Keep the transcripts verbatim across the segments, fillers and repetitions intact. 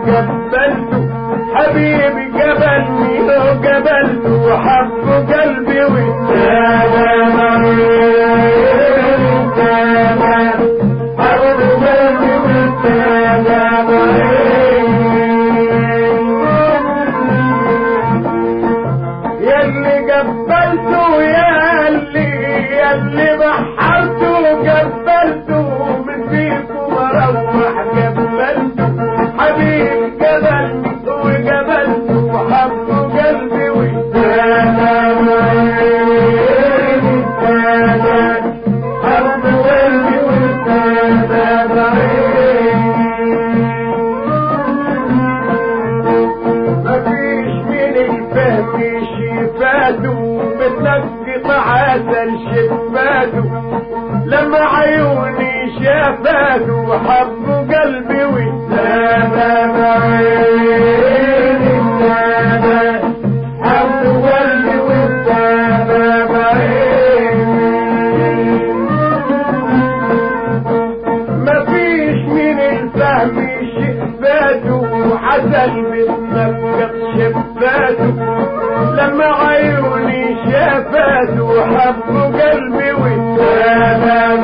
قبلته حبيبي قبلني وقبلته وحب قلبي والسلام ياللي قبلته ياللي ياللي بحرته وقبلته من فيكم اروح قبلته حبيبي قبلني وقبلته وحب قلبي والسلام حب قلبي والسلام مفيش من الفهم شفاته بتنقط عسل شفاته لما عيوني شافاته وحب قلبي والسلام حب قلبي والسلام مفيش من الفهم شفاته عسل بتنقط شفاته لما عيوني شافاته وحب قلبي والسلام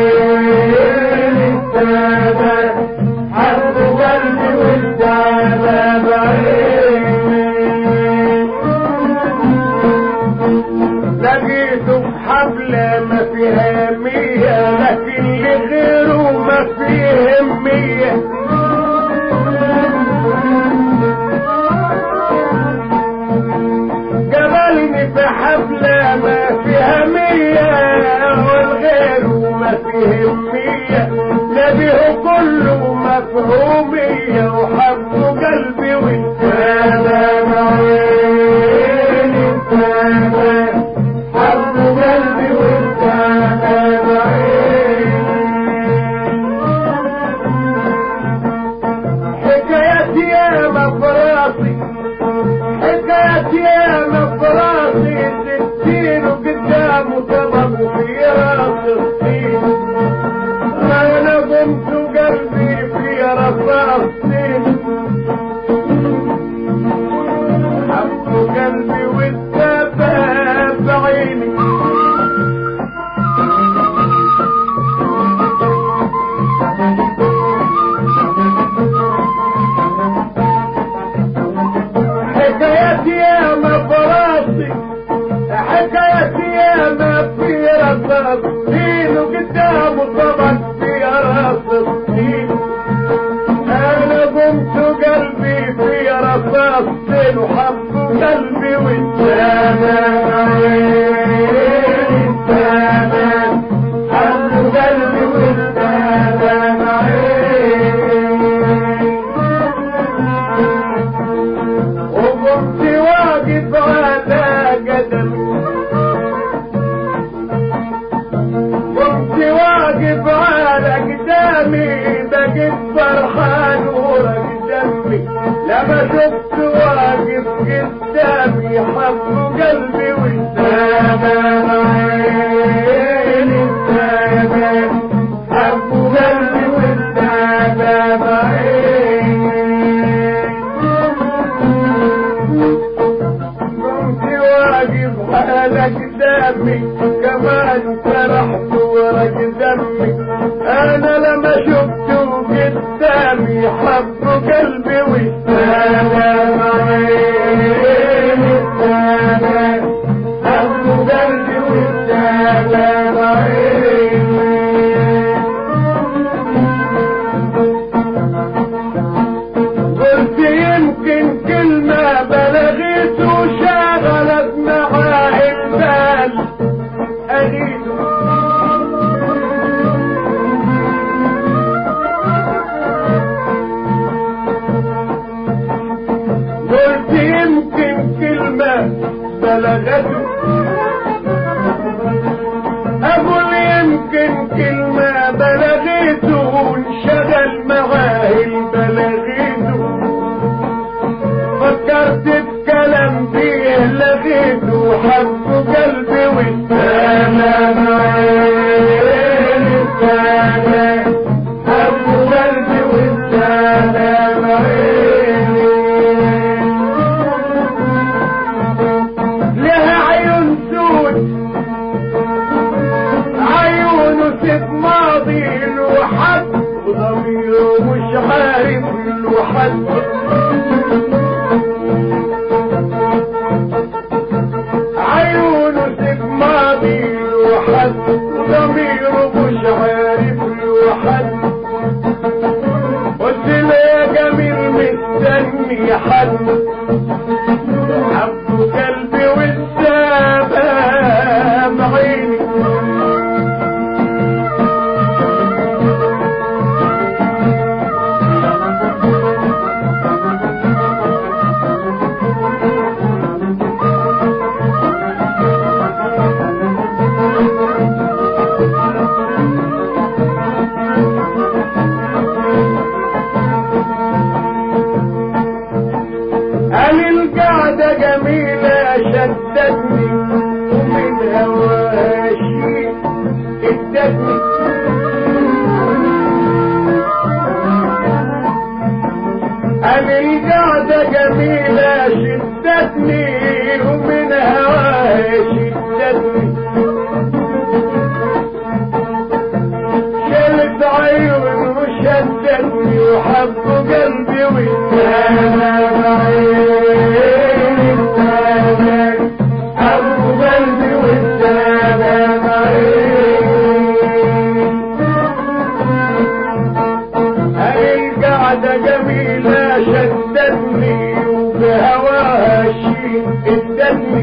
حب قلبي والسلام لقيته في حفلة ما فيها مية لكن لغيره ما فيه مية قبلني في حفلة ما فيها مية والغيره ما فيه مية نبيه كله مفهومية وحب قلبي والسلام حب قلبي والسلام حكايتي يا مفراسي حكايتي يا مفراسي ستين وقدامه طبق في راس الصين انا قمت قلبي في رصاصين حب قلبي والسباب عيني حكايتي يا مفراسي حكايتي يا ما في رصاصين وقدامه طبق في راس الصين انا قمت قلبي في رصاصين وحب قلبي والسلام حب قلبي والسلام وقمت واقف على قدمي قمت واقف على قدامي بقيت فرحان ورق دمي لما شفت واقف قدامي حب قلبي والسلام حب قلبي والسلام كنت واقف على قدامي كمان فرحت ورق دمي انا لما شفته قدامي حب قلبي والسلام حب قلبي والسلام قلت يمكن كلمة بلغت وشغلت معاه البال أغيده قلت يمكن كلمة بلغته أقول يمكن كلمة بلغته وانشغل معاه البلغيته فكرت بكلام فيه لغيته وحب قلبي والسلام حب قلبي والسلام عين ادتني،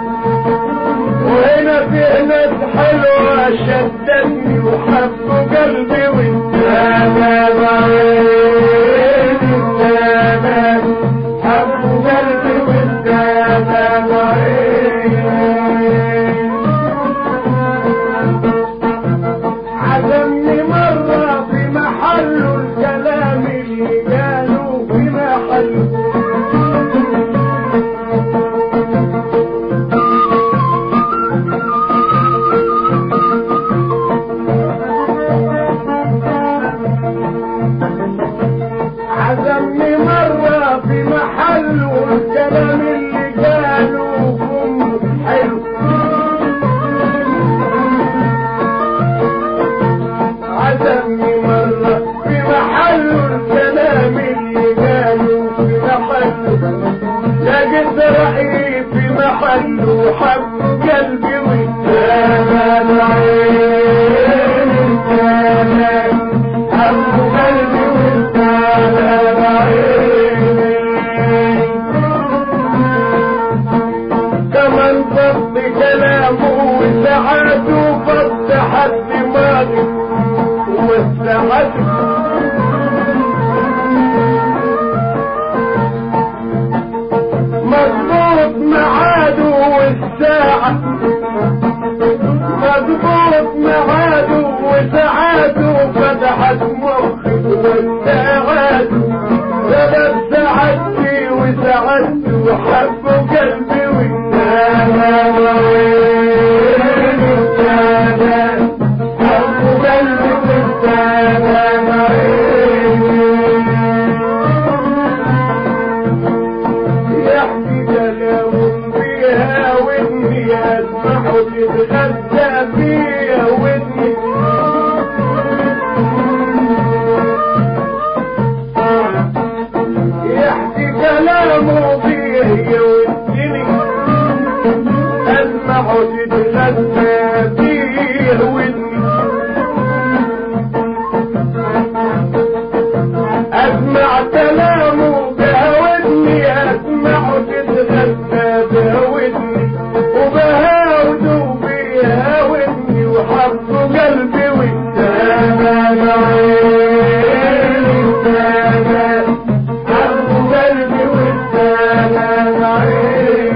وهنا في ناس حلوة شدتني وحبوا قلبي والسلام عين السلام حبوا قلبي والسلام عين. عزمني مرة في محله الكلام اللي قالوا في محله، عزمني مرة في محله الكلام اللي قالوا فم حلو، عزمني مرة في محله الكلام اللي قالوا في محله، لقيت رأيي في محله حب قلبي والسلام عين السلام حب قلبي والسلام عين. كمان فض كلامه وسعاده فتحت دماغي وسعته، مظبوط ميعاده والساعة، مظبوط ميعاده وساعاته فتحت مخي وساعاته، سبب سعادتي وسعادته وحبوا قلبي والسلام عين السلام حبوا قلبي والسلام عين. يحكي كلامهم فيها ودني اسمعه تتغذى فيها ودني، يحكي كلامه فيها ودني اسمعه تتغذى فيها ودني، اسمع كلامه بها ودني اسمعه تتغذى بها ودني، وبهاوده بها ودني وحبوا قلبي والسلام عين السلام حبوا قلبي والسلام عين.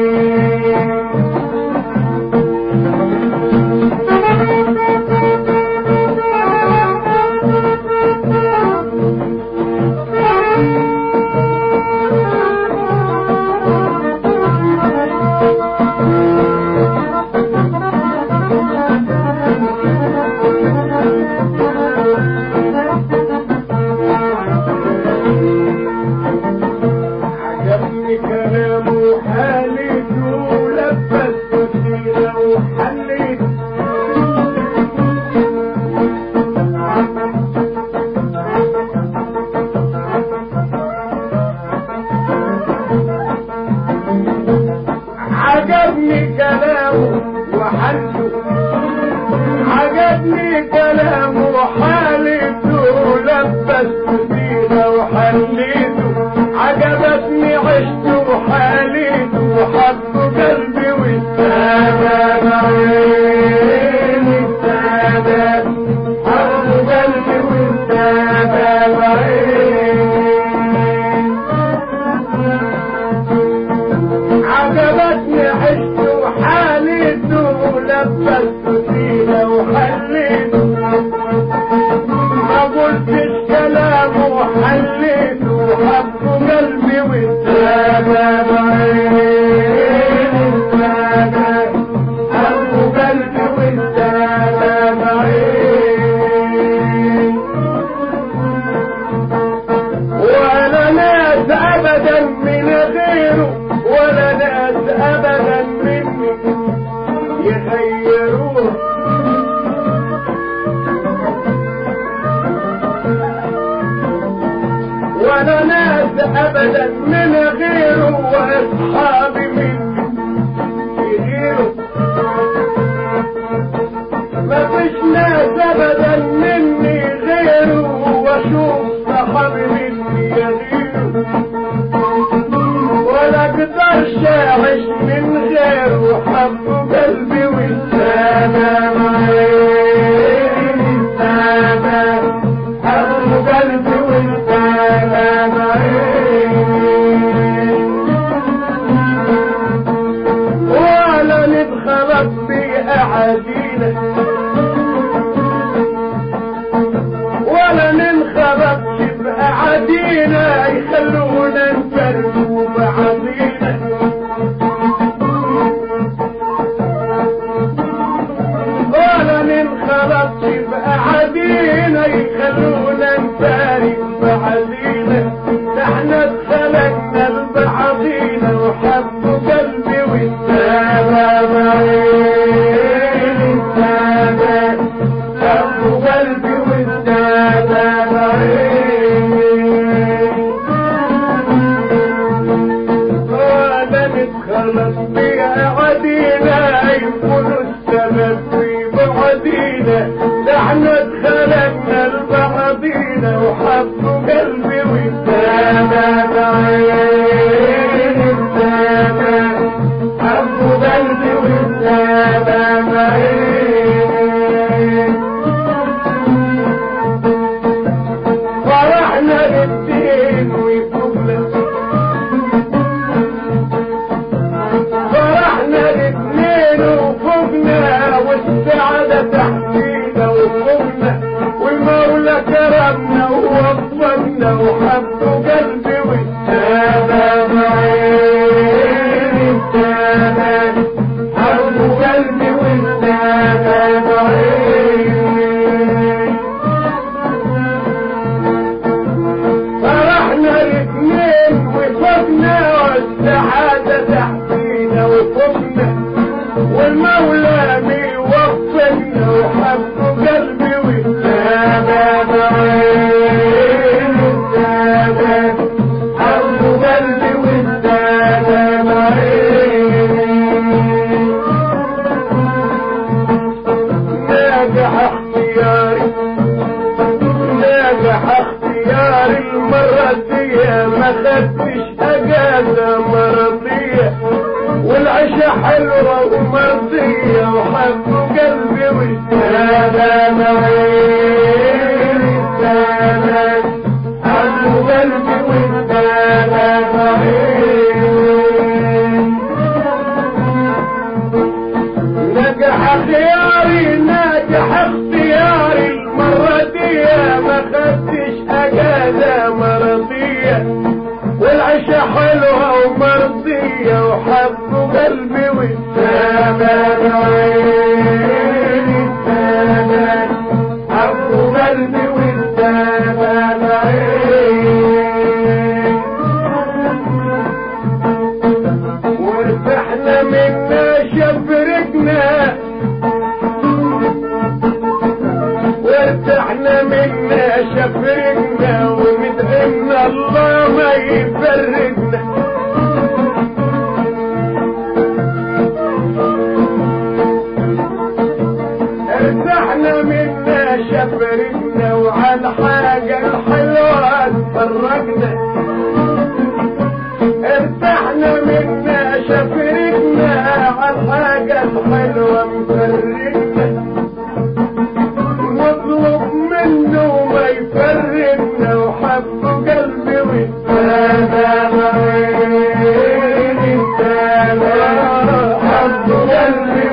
عجبني كلامه حالته ولبسته سيرة وحليته، عجبني كلامه وحلته، عجبني كلامه وحالته لبسته سيرة وحليته، عجبتني عشته وحاليته وحبوا قلبي والسلام عين السلام حبوا قلبي والسلام عين. عجبتني عشته وحاليته لبسته سيرة وحليته، ما قلتش كلامه وحليته وحبوا قلبي والسلام عين السلام حبوا قلبي والسلام عين. ولا ناس ابدا من غيره ولا ناس ابدا مني يغيروا اقدرش اعيش من غيره حب قلبي والسلام عيني السلام حب قلبي والسلام عيني ولا نتخلط بأعادينا ولا ننخرطش بأعادينا يخلونا نفرقوا بعضينا ولا ننخرطش بأعادينا يخلونا نفارق بعضينا احنا اتخلقنا لبعضينا وحبوا قلبي والسلام عيني السلام حبوا قلبي والسلام عيني ولا نتخلص بأعادينا يكونوا السبب في بعدينا احنا اتخلقنا لبعضينا وحبوا قلبي والسلام عيني السلام حبوا قلبي والسلام عيني فرحنا للدين ويفوقنا فرحنا الاثنين وفوقنا والسعادة تحتينا وفوقنا والمولى كرمنا ووفقنا وحبوا قلبي والسلام عيني السلام حبوا قلبي والسلام عيني فرحنا الاثنين وفوقنا والسعادة تحتينا وفوقنا والمولى بيوفقنا وحبوا قلبي والسلام عيني السلام حبوا قلبي والسلام عيني ناجح اختياري ناجح اختياري المرة دي ما خدتش اجازة مرضية والعيشة حلوة ومرضية وحبوا قلبي والسلام عيني السلام حبوا قلبي والسلام عيني نجح خياري نجح اختياري المرة دي ما خدتش اجازة مرضية والعيشة حلوة ومرضية وحبوا قلبي والسلام عيني السلام حبوا قلبي والسلام عيني وارتحنا منا شفرقنا وارتحنا منا شفرقنا وندعمنا الله ما يفرقنا ارتحنا منا شفرقنا وعلى حاجة الحلوة تفرقنا ارتحنا منا شفرقنا على الحاجة الحلوة مفرقنا نطلب منه ما يفرقنا وحبوا قلبي والسلام عيني السلام حبوا قلبي